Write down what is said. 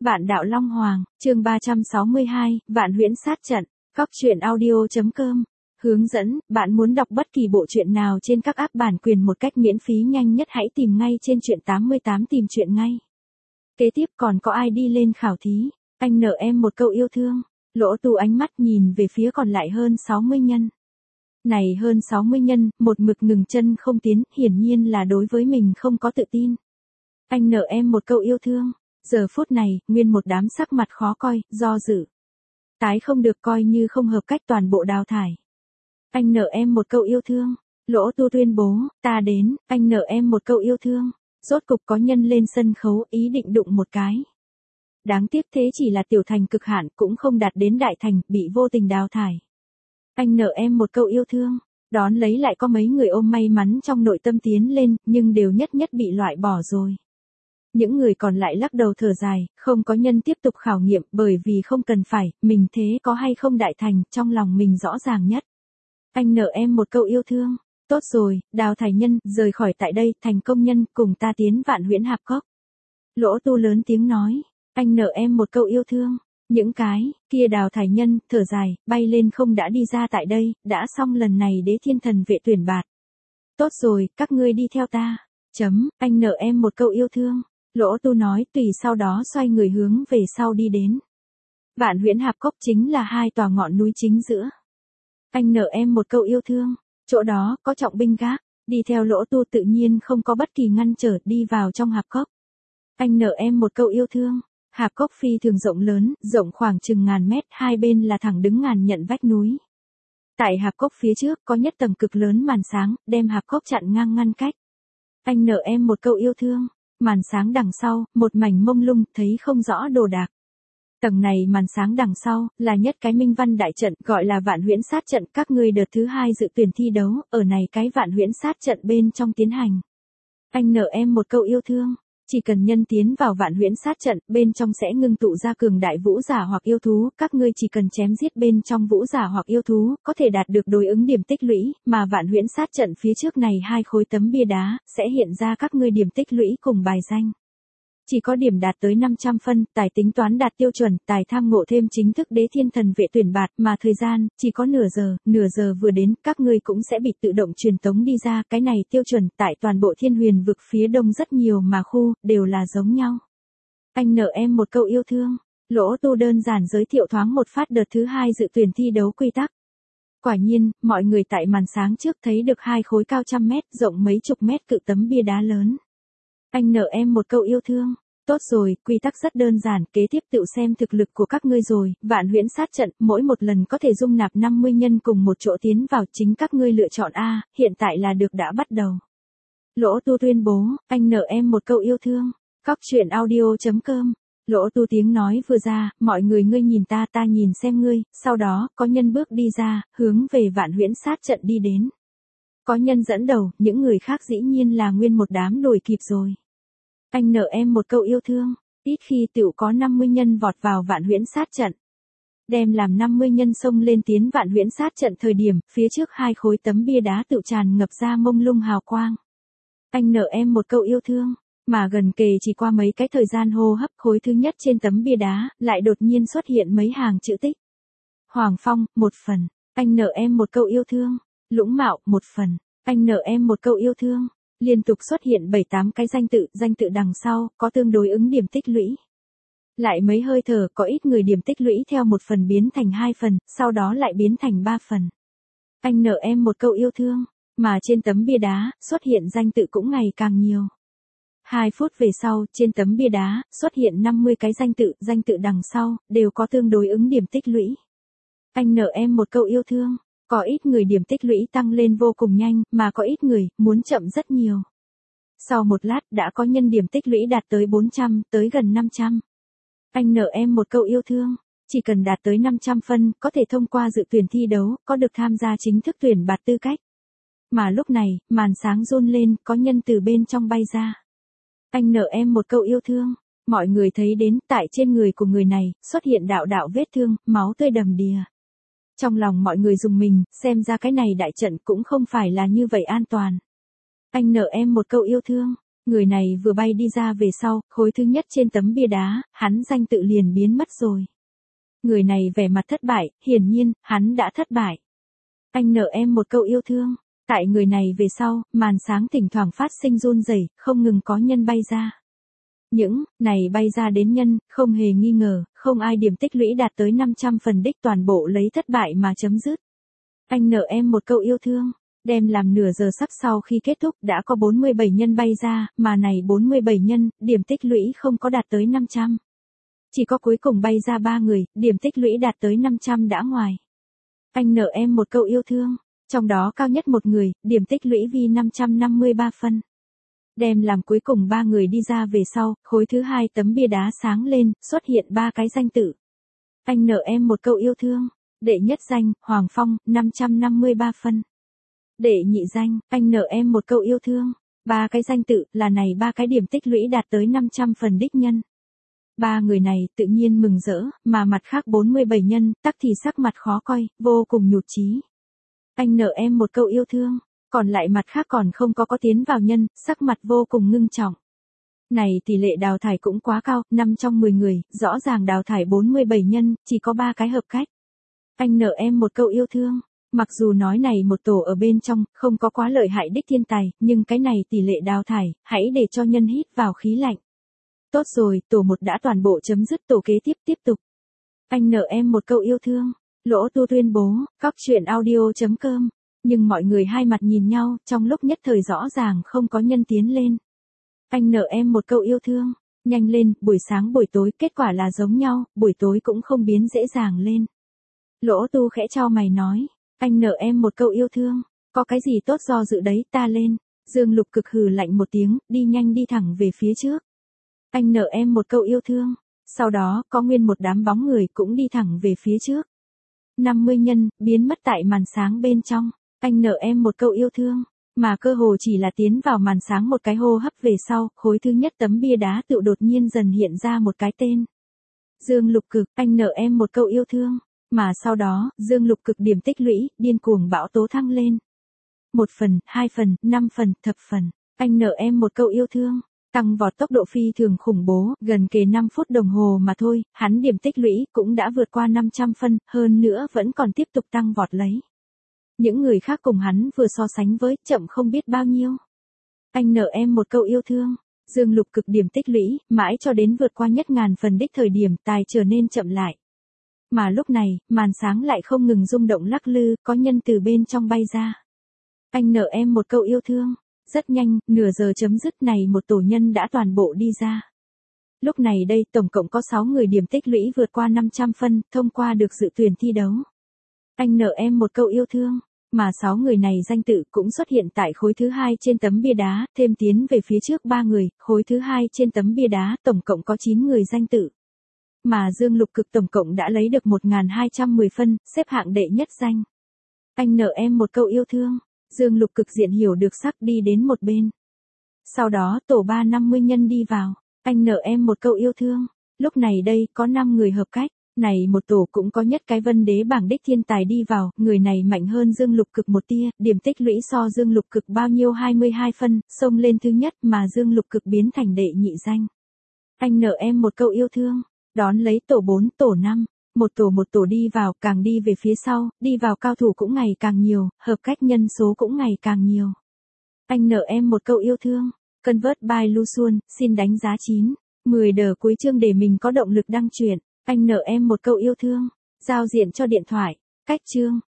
Vạn đạo Long Hoàng, chương 362, Vạn Huyễn Sát Trận, Góc truyện audio.com. Hướng dẫn, bạn muốn đọc bất kỳ bộ truyện nào trên các app bản quyền một cách miễn phí nhanh nhất hãy tìm ngay trên truyện 88 tìm truyện ngay. Kế tiếp còn có ai đi lên khảo thí, anh nợ em một câu yêu thương. Lỗ Tu ánh mắt nhìn về phía còn lại hơn 60 nhân. Này hơn 60 nhân, một mực ngừng chân không tiến, hiển nhiên là đối với mình không có tự tin. Anh nợ em một câu yêu thương. Giờ phút này, nguyên một đám sắc mặt khó coi, do dự. Tái không được coi như không hợp cách toàn bộ đào thải. Anh nợ em một câu yêu thương. Lỗ Tu tuyên bố, ta đến, anh nợ em một câu yêu thương. Rốt cục có nhân lên sân khấu, ý định đụng một cái. Đáng tiếc thế chỉ là tiểu thành cực hạn, cũng không đạt đến đại thành, bị vô tình đào thải. Anh nợ em một câu yêu thương. Đón lấy lại có mấy người ôm may mắn trong nội tâm tiến lên, nhưng đều nhất nhất bị loại bỏ rồi. Những người còn lại lắc đầu thở dài, không có nhân tiếp tục khảo nghiệm bởi vì không cần phải, mình thế có hay không đại thành, trong lòng mình rõ ràng nhất. Anh nợ em một câu yêu thương. Tốt rồi, đào thải nhân, rời khỏi tại đây, thành công nhân, cùng ta tiến Vạn Huyễn Hạp Cốc. Lỗ Tu lớn tiếng nói, anh nợ em một câu yêu thương. Những cái, kia đào thải nhân, thở dài, bay lên không đã đi ra tại đây, đã xong lần này Đế Thiên Thần vệ tuyển bạt. Tốt rồi, các ngươi đi theo ta. Anh nợ em một câu yêu thương. Lỗ Tu nói tùy sau đó xoay người hướng về sau đi đến. Vạn Huyễn Hạp Cốc chính là hai tòa ngọn núi chính giữa. Anh nợ em một câu yêu thương. Chỗ đó có trọng binh gác, đi theo Lỗ Tu tự nhiên không có bất kỳ ngăn trở đi vào trong hạp cốc. Anh nợ em một câu yêu thương. Hạp cốc phi thường rộng lớn, rộng khoảng chừng ngàn mét, hai bên là thẳng đứng ngàn nhận vách núi. Tại hạp cốc phía trước có nhất tầng cực lớn màn sáng, đem hạp cốc chặn ngang ngăn cách. Anh nợ em một câu yêu thương. Màn sáng đằng sau, một mảnh mông lung, thấy không rõ đồ đạc. Tầng này màn sáng đằng sau, là nhất cái minh văn đại trận, gọi là Vạn Huyễn Sát Trận, các ngươi đợt thứ 2 dự tuyển thi đấu, ở này cái Vạn Huyễn Sát Trận bên trong tiến hành. Anh nợ em một câu yêu thương. Chỉ cần nhân tiến vào Vạn Huyễn Sát Trận, bên trong sẽ ngưng tụ ra cường đại vũ giả hoặc yêu thú, các ngươi chỉ cần chém giết bên trong vũ giả hoặc yêu thú, có thể đạt được đối ứng điểm tích lũy, mà Vạn Huyễn Sát Trận phía trước này hai khối tấm bia đá, sẽ hiện ra các ngươi điểm tích lũy cùng bài danh. Chỉ có điểm đạt tới 500 phân, tài tính toán đạt tiêu chuẩn, tài tham ngộ thêm chính thức Đế Thiên Thần vệ tuyển bạt, mà thời gian, chỉ có nửa giờ vừa đến, các ngươi cũng sẽ bị tự động truyền tống đi ra, cái này tiêu chuẩn, tại toàn bộ Thiên Huyền vực phía đông rất nhiều mà khu, đều là giống nhau. Anh nợ em một câu yêu thương. Lỗ Tu đơn giản giới thiệu thoáng một phát đợt thứ 2 dự tuyển thi đấu quy tắc. Quả nhiên, mọi người tại màn sáng trước thấy được hai khối cao trăm mét, rộng mấy chục mét cự tấm bia đá lớn. Anh nợ em một câu yêu thương. Tốt rồi, quy tắc rất đơn giản, kế tiếp tự xem thực lực của các ngươi rồi, Vạn Huyễn Sát Trận, mỗi một lần có thể dung nạp 50 nhân cùng một chỗ tiến vào, chính các ngươi lựa chọn A, hiện tại là được đã bắt đầu. Lỗ Tu tuyên bố, anh nợ em một câu yêu thương. Góc truyện audio.com. Lỗ Tu tiếng nói vừa ra, mọi người ngươi nhìn ta nhìn xem ngươi, sau đó, có nhân bước đi ra, hướng về Vạn Huyễn Sát Trận đi đến. Có nhân dẫn đầu, những người khác dĩ nhiên là nguyên một đám đuổi kịp rồi. Anh nợ em một câu yêu thương. Ít khi tựu có 50 nhân vọt vào Vạn Huyễn Sát Trận. Đem làm 50 nhân xông lên tiến Vạn Huyễn Sát Trận thời điểm, phía trước hai khối tấm bia đá tựu tràn ngập ra mông lung hào quang. Anh nợ em một câu yêu thương. Mà gần kề chỉ qua mấy cái thời gian hô hấp, khối thứ nhất trên tấm bia đá, lại đột nhiên xuất hiện mấy hàng chữ tích. Hoàng Phong, một phần. Anh nợ em một câu yêu thương. Lũng Mạo, một phần. Anh nợ em một câu yêu thương. Liên tục xuất hiện 7-8 cái danh tự đằng sau, có tương đối ứng điểm tích lũy. Lại mấy hơi thở, có ít người điểm tích lũy theo một phần biến thành 2 phần, sau đó lại biến thành 3 phần. Anh nợ em một câu yêu thương, mà trên tấm bia đá, xuất hiện danh tự cũng ngày càng nhiều. 2 phút về sau, trên tấm bia đá, xuất hiện 50 cái danh tự đằng sau, đều có tương đối ứng điểm tích lũy. Anh nợ em một câu yêu thương. Có ít người điểm tích lũy tăng lên vô cùng nhanh, mà có ít người, muốn chậm rất nhiều. Sau một lát, đã có nhân điểm tích lũy đạt tới 400, tới gần 500. Anh nợ em một câu yêu thương. Chỉ cần đạt tới 500 phân, có thể thông qua dự tuyển thi đấu, có được tham gia chính thức tuyển bạt tư cách. Mà lúc này, màn sáng run lên, có nhân từ bên trong bay ra. Anh nợ em một câu yêu thương. Mọi người thấy đến, tại trên người của người này, xuất hiện đạo vết thương, máu tươi đầm đìa. Trong lòng mọi người dùng mình, xem ra cái này đại trận cũng không phải là như vậy an toàn. Anh nợ em một câu yêu thương. Người này vừa bay đi ra về sau, khối thứ nhất trên tấm bia đá, hắn danh tự liền biến mất rồi. Người này vẻ mặt thất bại, hiển nhiên, hắn đã thất bại. Anh nợ em một câu yêu thương. Tại người này về sau, màn sáng thỉnh thoảng phát sinh run rẩy, không ngừng có nhân bay ra. Những này bay ra đến nhân, không hề nghi ngờ, không ai điểm tích lũy đạt tới 500 phần đích toàn bộ lấy thất bại mà chấm dứt. Anh nợ em một câu yêu thương. Đem làm nửa giờ sắp sau khi kết thúc đã có 47 nhân bay ra, mà này 47 nhân, điểm tích lũy không có đạt tới 500. Chỉ có cuối cùng bay ra 3 người, điểm tích lũy đạt tới 500 đã ngoài. Anh nợ em một câu yêu thương. Trong đó cao nhất một người, điểm tích lũy vì 553 phân. Đem làm cuối cùng 3 người đi ra về sau, khối thứ hai tấm bia đá sáng lên, xuất hiện 3 cái danh tự. Anh nợ em một câu yêu thương. Đệ nhất danh, Hoàng Phong, 553 phân. Đệ nhị danh, anh nợ em một câu yêu thương. 3 cái danh tự, là này 3 cái điểm tích lũy đạt tới 500 phần đích nhân. 3 người này tự nhiên mừng rỡ, mà mặt khác 47 nhân, tắc thì sắc mặt khó coi, vô cùng nhụt chí. Anh nợ em một câu yêu thương, còn lại mặt khác còn không có tiến vào nhân, sắc mặt vô cùng ngưng trọng. Này tỷ lệ đào thải cũng quá cao, 5 trong 10 người, rõ ràng đào thải 47 nhân, chỉ có 3 cái hợp cách. Anh nợ em một câu yêu thương. Mặc dù nói này một tổ ở bên trong, không có quá lợi hại đích thiên tài, nhưng cái này tỷ lệ đào thải, hãy để cho nhân hít vào khí lạnh. Tốt rồi, tổ 1 đã toàn bộ chấm dứt, tổ kế tiếp tục. Anh nợ em một câu yêu thương. Lỗ Tu tuyên bố, coctruyện.audio.com. Nhưng mọi người hai mặt nhìn nhau, trong lúc nhất thời rõ ràng không có nhân tiến lên. Anh nợ em một câu yêu thương. Nhanh lên, buổi sáng buổi tối, kết quả là giống nhau, buổi tối cũng không biến dễ dàng lên. Lỗ Tu khẽ chau mày nói. Anh nợ em một câu yêu thương. Có cái gì tốt do dự đấy, ta lên. Dương Lục Cực hừ lạnh một tiếng, đi nhanh đi thẳng về phía trước. Anh nợ em một câu yêu thương. Sau đó, có nguyên một đám bóng người cũng đi thẳng về phía trước. 50 nhân, biến mất tại màn sáng bên trong. Anh nợ em một câu yêu thương. Mà cơ hồ chỉ là tiến vào màn sáng một cái hô hấp về sau, khối thứ nhất tấm bia đá tự đột nhiên dần hiện ra một cái tên. Dương Lục Cực, anh nợ em một câu yêu thương. Mà sau đó, Dương Lục Cực điểm tích lũy, điên cuồng bão tố thăng lên. 1 phần, 2 phần, 5 phần, thập phần. Anh nợ em một câu yêu thương. Tăng vọt tốc độ phi thường khủng bố, gần kề 5 phút đồng hồ mà thôi, hắn điểm tích lũy cũng đã vượt qua 500 phân, hơn nữa vẫn còn tiếp tục tăng vọt lấy. Những người khác cùng hắn vừa so sánh với, chậm không biết bao nhiêu. Anh nợ em một câu yêu thương. Dương Lục Cực điểm tích lũy, mãi cho đến vượt qua nhất ngàn phần đích thời điểm, tài trở nên chậm lại. Mà lúc này, màn sáng lại không ngừng rung động lắc lư, có nhân từ bên trong bay ra. Anh nợ em một câu yêu thương. Rất nhanh, nửa giờ chấm dứt này một tổ nhân đã toàn bộ đi ra. Lúc này đây, tổng cộng có 6 người điểm tích lũy vượt qua 500 phân, thông qua được dự tuyển thi đấu. Anh nợ em một câu yêu thương. Mà 6 người này danh tự cũng xuất hiện tại khối thứ hai trên tấm bia đá, thêm tiến về phía trước 3 người, khối thứ hai trên tấm bia đá, tổng cộng có 9 người danh tự. Mà Dương Lục Cực tổng cộng đã lấy được 1210 phân, xếp hạng đệ nhất danh. Anh nợ em một câu yêu thương. Dương Lục Cực diện hiểu được sắc đi đến một bên. Sau đó tổ 350 nhân đi vào. Anh nợ em một câu yêu thương. Lúc này đây có 5 người hợp cách. Này một tổ cũng có nhất cái Vân Đế bảng đích thiên tài đi vào. Người này mạnh hơn Dương Lục Cực một tia. Điểm tích lũy so Dương Lục Cực bao nhiêu 22 phân. Xông lên thứ nhất mà Dương Lục Cực biến thành đệ nhị danh. Anh nợ em một câu yêu thương. Đón lấy tổ 4, tổ 5. Một tổ đi vào, càng đi về phía sau, đi vào cao thủ cũng ngày càng nhiều, hợp cách nhân số cũng ngày càng nhiều. Anh nợ em một câu yêu thương. Convert by Lusuan, xin đánh giá 9. 10 đờ cuối chương để mình có động lực đăng truyện. Anh nợ em một câu yêu thương. Giao diện cho điện thoại. Cách chương.